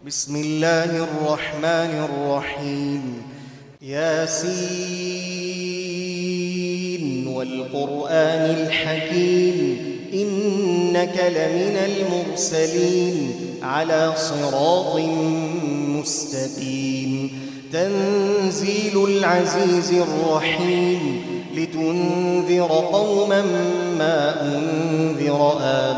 بسم الله الرحمن الرحيم. ياسين والقرآن الحكيم إنك لمن المرسلين على صراط مستقيم. تنزيل العزيز الرحيم لتنذر قوما ما أنذر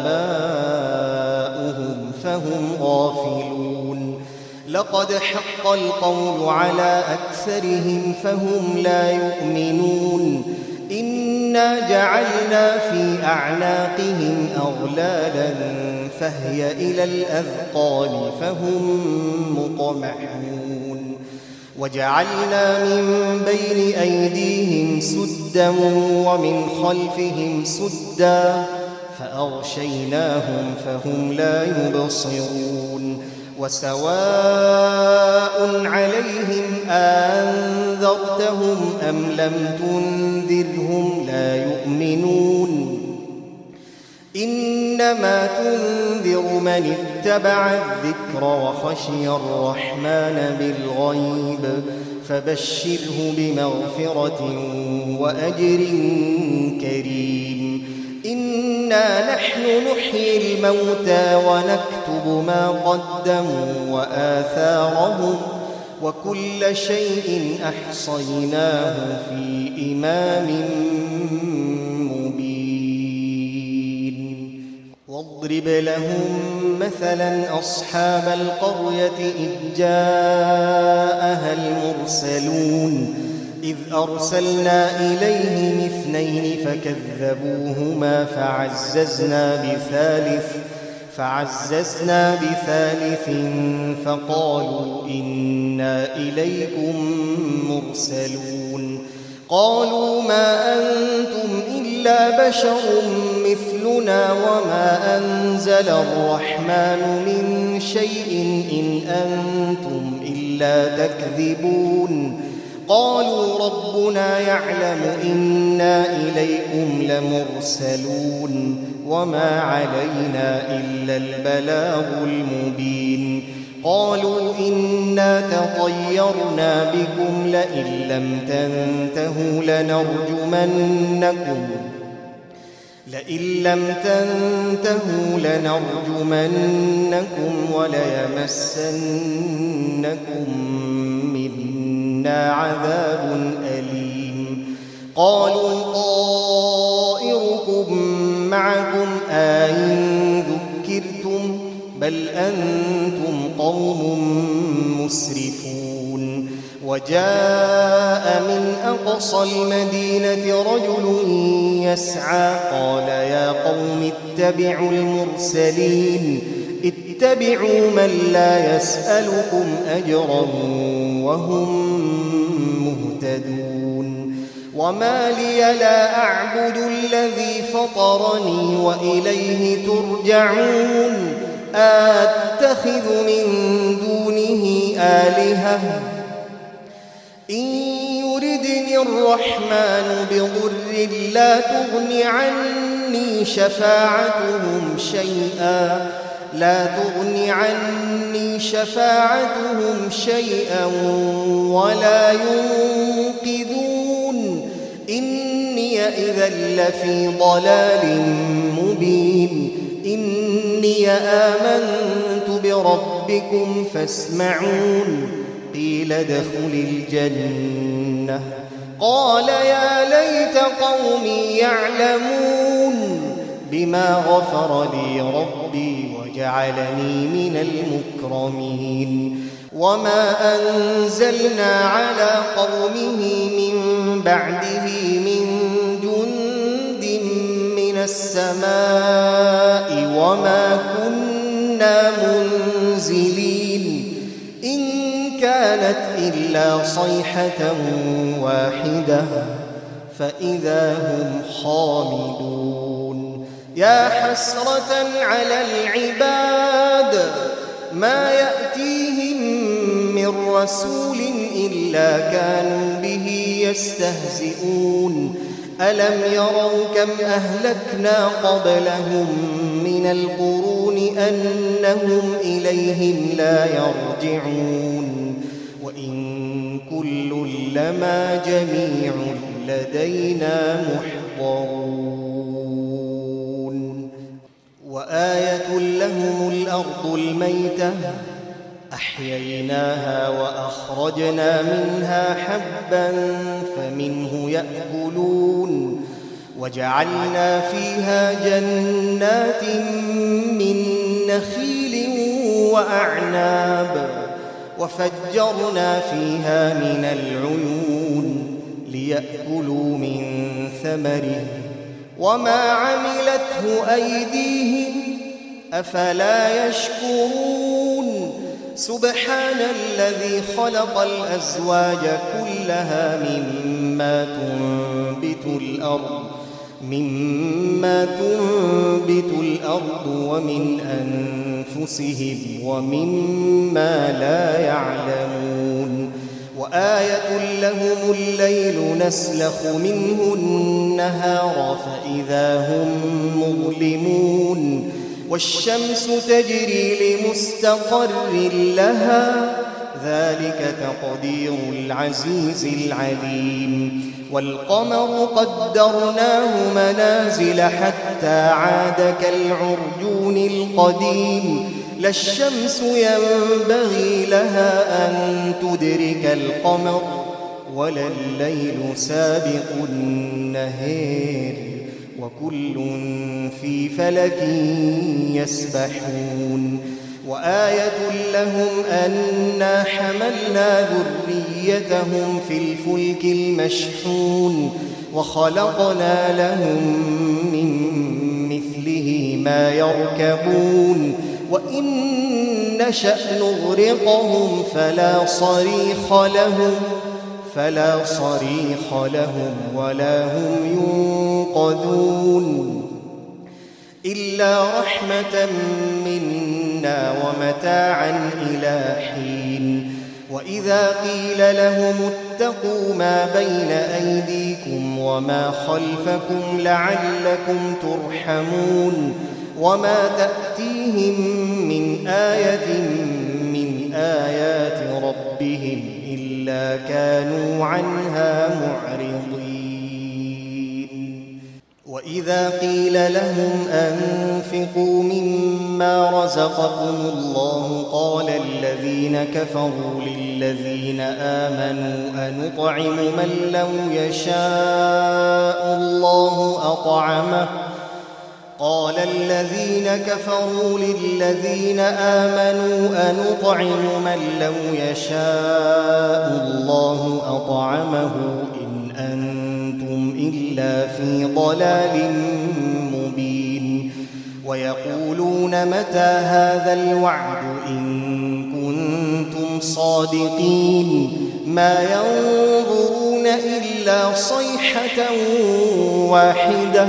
آباؤهم فهم غافلون. لقد حق القول على أكثرهم فهم لا يؤمنون. إنا جعلنا في أعناقهم أغلالا فهي إلى الأذقان فهم مقمحون. وجعلنا من بين أيديهم سدا ومن خلفهم سدا فأغشيناهم فهم لا يبصرون. وسواء عليهم أنذرتهم أم لم تنذرهم لا يؤمنون. إنما تنذر من اتبع الذكر وخشي الرحمن بالغيب فبشره بمغفرة وأجر كريم. إنا نحن نحيي الموتى ونكتب ما قدموا وآثارهم وكل شيء أحصيناه في إمام مبين. واضرب لهم مثلا أصحاب القرية إذ جاءها المرسلون إذ أرسلنا إليهم اثنين فكذبوهما فعززنا بثالث فقالوا إنا إليكم مرسلون. قالوا ما أنتم إلا بشر مثلنا وما أنزل الرحمن من شيء إن أنتم إلا تكذبون. قالوا ربنا يعلم إنا إليكم لمرسلون وما علينا إلا البلاغ المبين. قالوا إنا تطيرنا بكم لئن لم تنتهوا لنرجمنكم وليمسنكم منا عذاب أليم. قالوا طائركم معكم أئن ذكرتم بل أنتم قوم مسرفون. وجاء من أقصى المدينة رجل يسعى قال يا قوم اتبعوا المرسلين اتبعوا من لا يسألكم أجرا وهم مهتدون. وما لي لا أعبد الذي فطرني وإليه ترجعون. أتخذ من دونه آلهة إن يردني الرحمن بضر لا تغن عني شفاعتهم شيئا ولا ينقذون. إني إذا لفي ضلال مبين. إني آمنت بربكم فاسمعون. قيل ادخل الجنة قال يا ليت قومي يعلمون بما غفر لي ربي وجعلني من المكرمين. وما أنزلنا على قومه من بعده من جند من السماء وما كنا منزلين. إن كانت إلا صيحة واحدة فإذا هم خامدون. يا حسرة على العباد ما يأتيهم من رسول إلا كانوا به يستهزئون. ألم يروا كم أهلكنا قبلهم من من القرون أنهم إليهم لا يرجعون وإن كل لما جميع لدينا محضرون وآية لهم الأرض الميتة أحييناها وأخرجنا منها حبا فمنه يأكلون وجعلنا فيها جنات من نخيل وأعناب وفجرنا فيها من العيون ليأكلوا من ثمره وما عملته أيديهم أفلا يشكرون سبحان الذي خلق الأزواج كلها مما تنبت الأرض ومن أنفسهم ومما لا يعلمون وآية لهم الليل نسلخ منه النهار فإذا هم مظلمون والشمس تجري لمستقر لها ذلك تقدير العزيز العليم والقمر قدرناه منازل حتى عاد كالعرجون القديم لا الشمس ينبغي لها أن تدرك القمر ولا الليل سابق النهار وكل في فلك يسبحون وآية لهم أنا حملنا ذريتهم في الفلك المشحون وخلقنا لهم من مثله ما يركبون وإن نشأ نغرقهم فلا صريخ لهم ولا هم ينقذون إلا رحمة منا ومتاعا إلى حين وإذا قيل لهم اتقوا ما بين أيديكم وما خلفكم لعلكم ترحمون وما تأتيهم من آية من آيات ربهم إلا كانوا عنها معرضين وإذا قيل لهم أنفقوا مما رزقكم الله قال الذين كفروا للذين آمنوا أنطعم من لو يشاء الله أطعمه قال الذين كفروا للذين آمنوا أنطعم من لو يشاء الله أطعمه إن أنتم إلا في ضلال مبين ويقولون متى هذا الوعد إن كنتم صادقين ما ينظرون إلا صيحة واحدة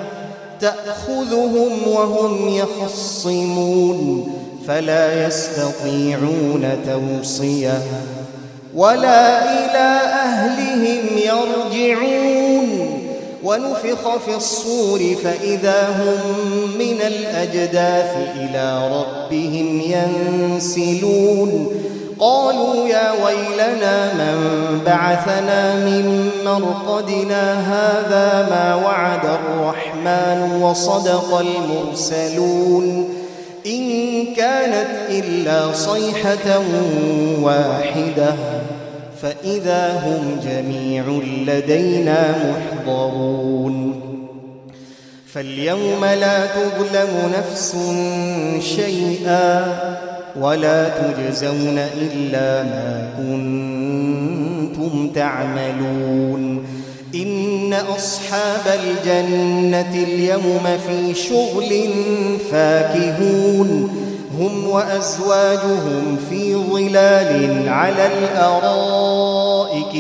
تأخذهم وهم يخصمون فلا يستطيعون توصية ولا إلى أهلهم يرجعون ونفخ في الصور فإذا هم من الأجداث إلى ربهم ينسلون قالوا يا ويلنا من بعثنا من مرقدنا هذا ما وعد الرحمن وصدق المرسلون إن كانت إلا صيحة واحدة فإذا هم جميع لدينا محضرون فاليوم لا تظلم نفس شيئا ولا تجزون إلا ما كنتم تعملون إن أصحاب الجنة اليوم في شغل فاكهون هم وأزواجهم في ظلال على الأرائك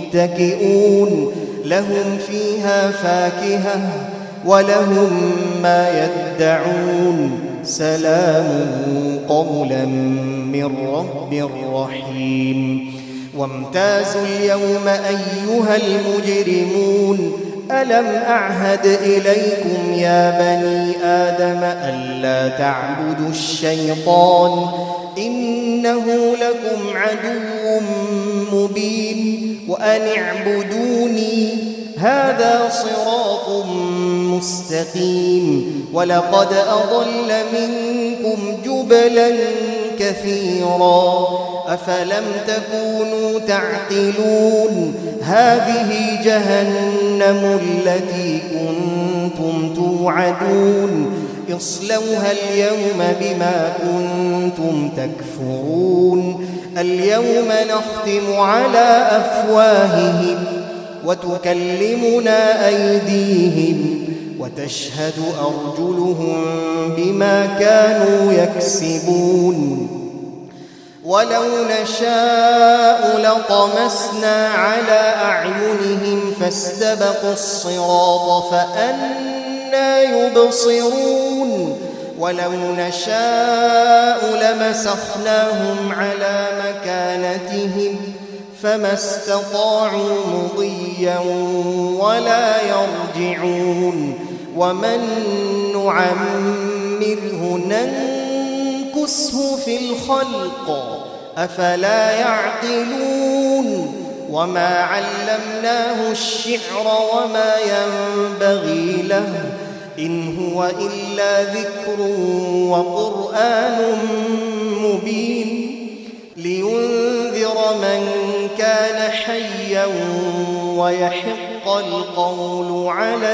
متكئون لهم فيها فاكهة ولهم ما يدعون سلام قولا من رب رحيم وامتازوا اليوم أيها المجرمون ألم أعهد إليكم يا بني آدم ألا تعبدوا الشيطان إنه لكم عدو مبين وأن اعبدوني هذا صراط مستقيم ولقد أضل منكم جبلا كثيرا أفلم تكونوا تعقلون هذه جهنم التي كنتم توعدون اصلوها اليوم بما كنتم تكفرون اليوم نختم على أفواههم وتكلمنا أيديهم وتشهد أرجلهم بما كانوا يكسبون ولو نشاء لطمسنا على أعينهم فاستبقوا الصراط فأنى يبصرون ولو نشاء لمسخناهم على مكانتهم فما استطاعوا مضيا ولا يرجعون ومن نعمره ننكسه في الخلق أفلا يعقلون وما علمناه الشعر وما ينبغي له إن هو إلا ذكر وقرآن مبين لينذر من كان حيا ويحق القول على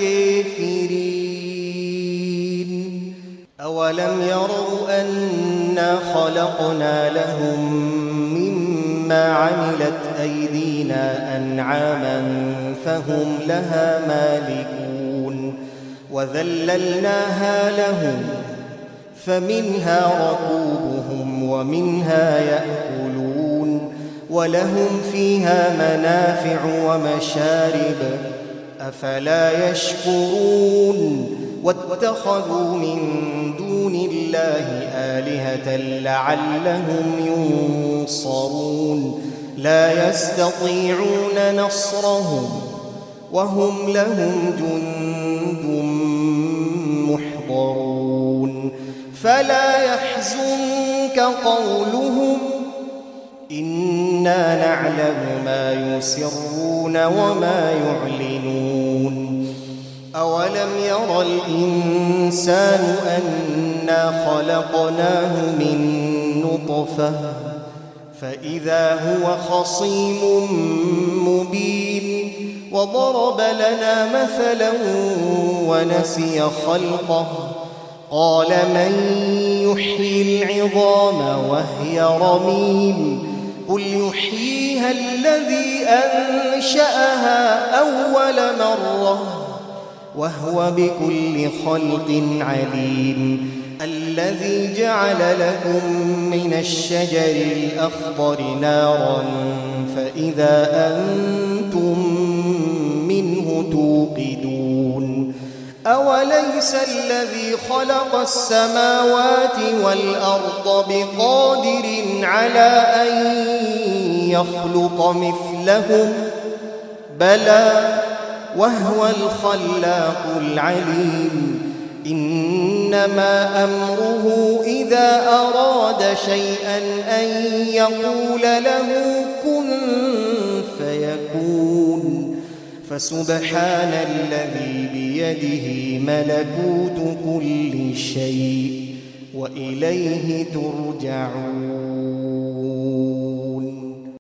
الكافرين أولم يروا أنا خلقنا لهم مما عملت أيدينا أنعاما فهم لها مالكون وذللناها لهم فمنها ركوبهم ومنها يأكلون ولهم فيها منافع ومشارب أفلا يشكرون واتخذوا من دون الله آلهة لعلهم ينصرون لا يستطيعون نصرهم وهم لهم جند محضرون فلا يحزنك قولهم إنا نعلم ما يسرون وما يعلنون أولم ير الإنسان أنا خلقناه من نطفة فإذا هو خصيم مبين وضرب لنا مثلا ونسي خلقه قال من يحيي العظام وهي رميم قل يحييها الذي أنشأها أول مرة وهو بكل خلق عليم الذي جعل لكم من الشجر الأخضر نارا فإذا أنتم منه توقدون أوليس الذي خلق السماوات والأرض بقادر على أن يخلق مثلهم بلى وهو الخلاق العليم إنما أمره إذا أراد شيئا أن يقول له كن فيكون فسبحان الذي بيده ملكوت كل شيء وإليه ترجعون